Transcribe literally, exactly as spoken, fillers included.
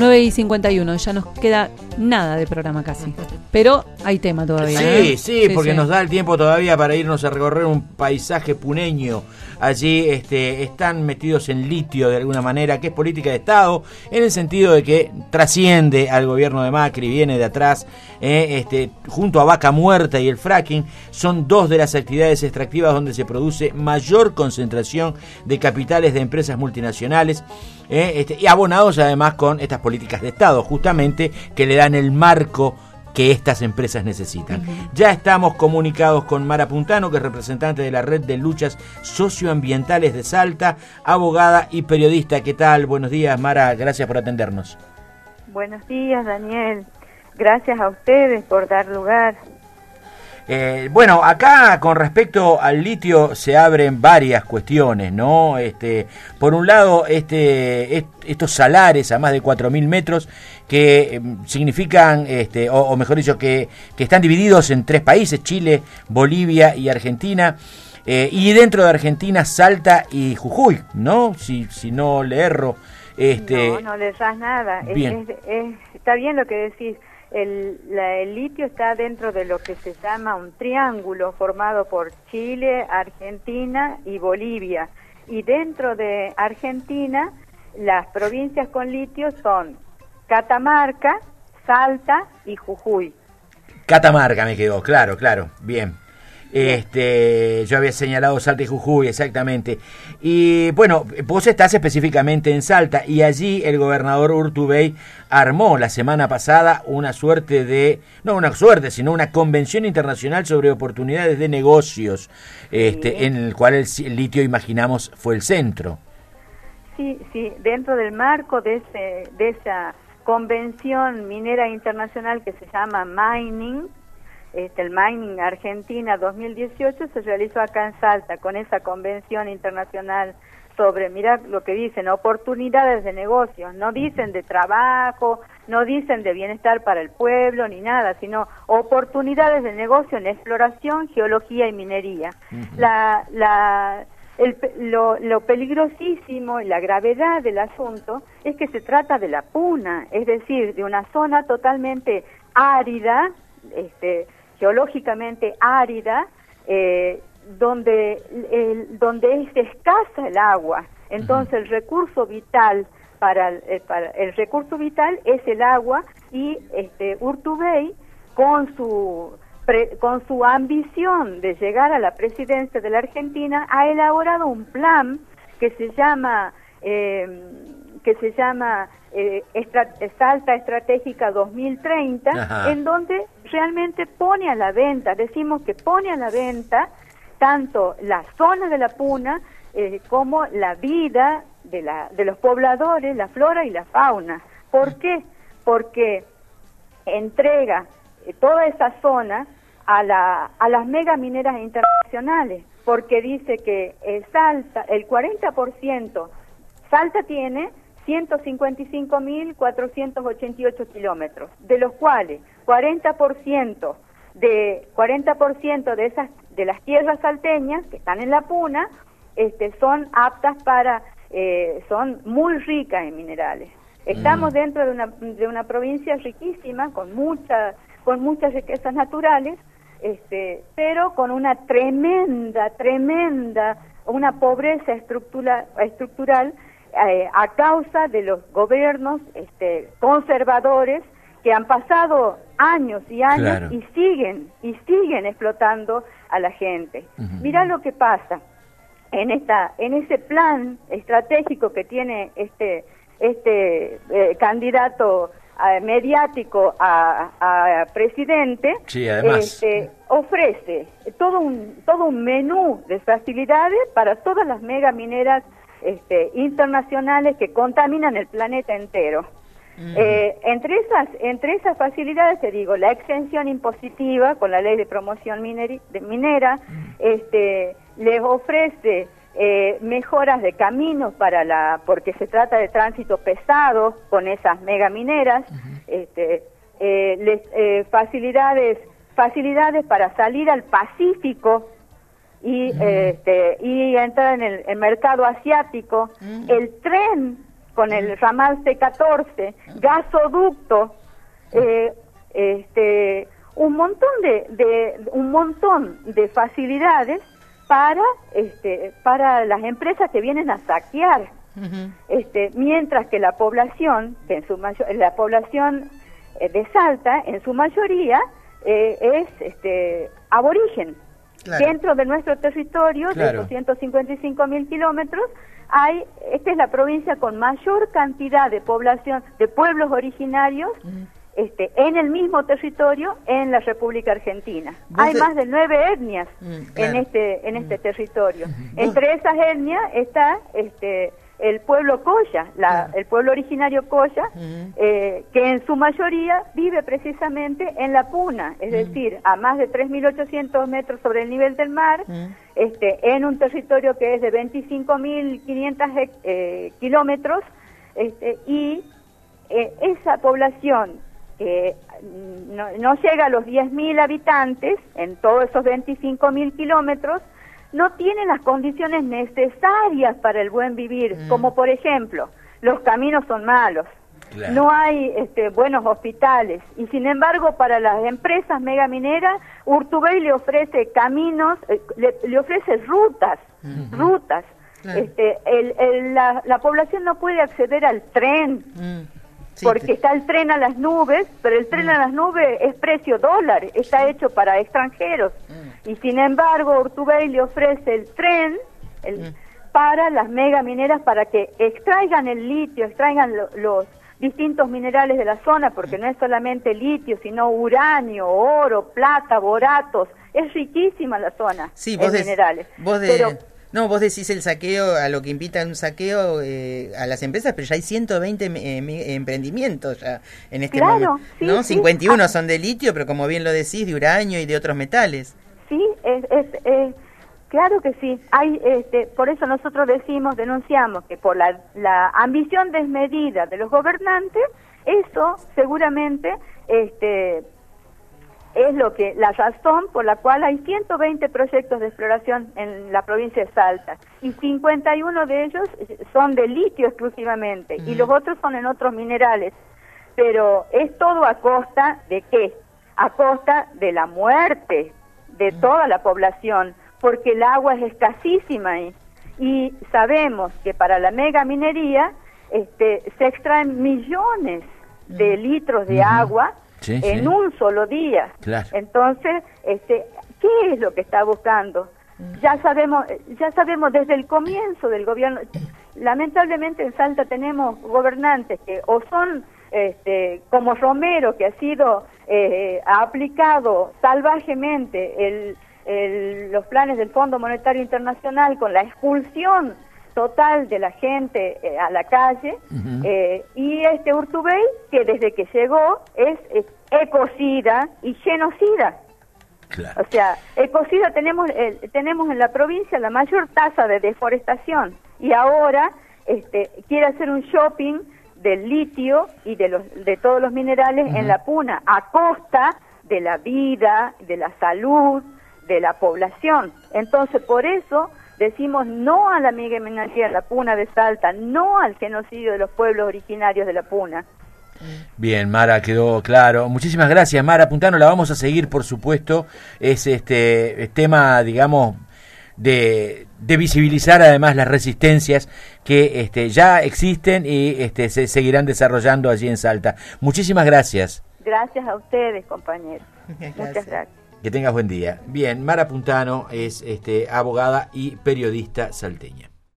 nueve y cincuenta y uno, ya nos queda nada de programa casi. Pero hay tema todavía. Sí, ¿eh? sí, sí, porque sí. Nos da el tiempo todavía para irnos a recorrer un paisaje puneño. Allí este, están metidos en litio de alguna manera, que es política de Estado, en el sentido de que trasciende al gobierno de Macri, viene de atrás, eh, este, junto a Vaca Muerta y el fracking, son dos de las actividades extractivas donde se produce mayor concentración de capitales de empresas multinacionales, eh, este, y abonados además con estas políticas de Estado, justamente, que le dan el marco que estas empresas necesitan. Uh-huh. Ya estamos comunicados con Mara Puntano, que es representante de la Red de Luchas Socioambientales de Salta, abogada y periodista. ¿Qué tal? Buenos días, Mara, gracias por atendernos. Buenos días, Daniel. Gracias a ustedes por dar lugar. Eh, bueno, acá con respecto al litio se abren varias cuestiones, ¿no? Este, por un lado, este, est, estos salares a más de cuatro mil metros que eh, significan, este, o, o mejor dicho, que, que están divididos en tres países, Chile, Bolivia y Argentina, eh, y dentro de Argentina Salta y Jujuy, ¿no? Si, si no le erro. Este, no, no le erras nada. Bien. Es, es, es, está bien lo que decís. El, la, el litio está dentro de lo que se llama un triángulo formado por Chile, Argentina y Bolivia. Y dentro de Argentina, las provincias con litio son Catamarca, Salta y Jujuy. Catamarca me quedó, claro, claro, bien. Este, yo había señalado Salta y Jujuy, exactamente. Y bueno, vos estás específicamente en Salta y allí el gobernador Urtubey armó la semana pasada una suerte de, no una suerte, sino una convención internacional sobre oportunidades de negocios, este, sí. En el cual el, el litio, imaginamos, fue el centro. Sí, sí, dentro del marco de, ese, de esa convención minera internacional que se llama Mining, Este, el Mining Argentina dos mil dieciocho se realizó acá en Salta con esa convención internacional sobre, mira lo que dicen, oportunidades de negocios, no dicen de trabajo, no dicen de bienestar para el pueblo ni nada, sino oportunidades de negocio en exploración, geología y minería. Uh-huh. La, la, el, lo, lo peligrosísimo y la gravedad del asunto es que se trata de la puna, es decir, de una zona totalmente árida, este, geológicamente árida, eh, donde, el, donde es escasa el agua. Entonces el recurso vital para el, eh, para el recurso vital es el agua, y este Urtubey, con su pre, con su ambición de llegar a la presidencia de la Argentina, ha elaborado un plan que se llama eh, que se llama eh, Estra- Salta Estratégica dos mil treinta, Ajá. en donde realmente pone a la venta, decimos que pone a la venta tanto la zona de la puna eh, como la vida de, la, de los pobladores, la flora y la fauna. ¿Por qué? Porque entrega eh, toda esa zona a, la, a las megamineras internacionales, porque dice que eh, Salta, el cuarenta por ciento, Salta tiene ciento cincuenta y cinco mil cuatrocientos ochenta y ocho kilómetros, de los cuales cuarenta por ciento de cuarenta por ciento de esas de las tierras salteñas que están en la puna este, son aptas para eh, son muy ricas en minerales. Estamos mm. dentro de una de una provincia riquísima con muchas con muchas riquezas naturales, este, pero con una tremenda tremenda una pobreza estructura, estructural eh, a causa de los gobiernos este, conservadores que han pasado años y años claro. y siguen y siguen explotando a la gente. Uh-huh. Mirá lo que pasa en esta en ese plan estratégico que tiene este este eh, candidato eh, mediático a, a presidente. Sí, además este, ofrece todo un todo un menú de facilidades para todas las megamineras este, internacionales que contaminan el planeta entero. Uh-huh. Eh, entre esas entre esas facilidades te digo la exención impositiva con la ley de promoción mineri, de minera, uh-huh. este les ofrece eh, mejoras de caminos para la porque se trata de tránsito pesado con esas megamineras, uh-huh. este eh, les, eh, facilidades facilidades para salir al Pacífico y uh-huh. este y entrar en el, el mercado asiático, uh-huh. el tren con el ramal C catorce, gasoducto, eh, este, un montón de, de un montón de facilidades para este para las empresas que vienen a saquear. Uh-huh. Este, mientras que la población, que en su mayor, la población eh, de Salta, en su mayoría eh, es este aborigen. Claro. Dentro de nuestro territorio, claro, de doscientos cincuenta y cinco mil kilómetros, hay, esta es la provincia con mayor cantidad de población, de pueblos originarios, uh-huh, este, en el mismo territorio en la República Argentina. Hay de... más de nueve etnias uh-huh, claro, en este en este uh-huh, territorio. Uh-huh. Entre esas etnias está este el pueblo Coya, la, uh-huh, el pueblo originario Coya, uh-huh, eh, que en su mayoría vive precisamente en la Puna, es uh-huh, decir, a más de tres mil ochocientos metros sobre el nivel del mar, uh-huh, este, en un territorio que es de veinticinco mil quinientos eh, kilómetros, este, y eh, esa población que no, no llega a los diez mil habitantes en todos esos veinticinco mil kilómetros, no tiene las condiciones necesarias para el buen vivir, mm, como por ejemplo, los caminos son malos, claro, no hay este, buenos hospitales, y sin embargo para las empresas megamineras, Urtubey le ofrece caminos, eh, le, le ofrece rutas, mm-hmm, rutas, claro, este, el, el, la, la población no puede acceder al tren, mm, sí, porque te... está el tren a las nubes, pero el tren mm, a las nubes es precio dólar, está, sí, hecho para extranjeros, mm, y sin embargo Urtubey le ofrece el tren el, mm, para las megamineras para que extraigan el litio, extraigan lo, los distintos minerales de la zona, porque mm, no es solamente litio, sino uranio, oro, plata, boratos, es riquísima la zona, sí, vos en des, minerales. Vos de... Pero, no, vos decís el saqueo, a lo que invita un saqueo eh, a las empresas, pero ya hay ciento veinte eh, emprendimientos ya en este claro, momento, sí, ¿no? Sí. cincuenta y uno son de litio, pero como bien lo decís, de uranio y de otros metales. Sí, es, es, es claro que sí. Hay, este, por eso nosotros decimos, denunciamos que por la, la ambición desmedida de los gobernantes, eso seguramente este es lo que la razón por la cual hay ciento veinte proyectos de exploración en la provincia de Salta y cincuenta y uno de ellos son de litio exclusivamente, mm, y los otros son en otros minerales, pero es todo a costa de ¿qué? A costa de la muerte de mm, toda la población, porque el agua es escasísima ahí, y sabemos que para la megaminería este, se extraen millones de mm, litros de, mm, agua, sí, en sí, un solo día. Claro. Entonces, este, ¿qué es lo que está buscando? Ya sabemos, ya sabemos desde el comienzo del gobierno. Lamentablemente en Salta tenemos gobernantes que o son este, como Romero, que ha sido eh, ha aplicado salvajemente el, el, los planes del Fondo Monetario Internacional con la expulsión total de la gente eh, a la calle, uh-huh, eh, y este Urtubey, que desde que llegó es, es ecocida y genocida. Claro. O sea, ecocida tenemos eh, tenemos en la provincia la mayor tasa de deforestación, y ahora este quiere hacer un shopping del litio y de los de todos los minerales, uh-huh, en la Puna, a costa de la vida, de la salud, de la población. Entonces, por eso decimos no a la megaminería de la Puna de Salta, no al genocidio de los pueblos originarios de la Puna. Bien, Mara, quedó claro. Muchísimas gracias, Mara Puntano. La vamos a seguir, por supuesto. Es este es tema, digamos, de, de visibilizar además las resistencias que este, ya existen y este, se seguirán desarrollando allí en Salta. Muchísimas gracias. Gracias a ustedes, compañeros. Gracias. Muchas gracias. Que tengas buen día. Bien, Mara Puntano es este, abogada y periodista salteña.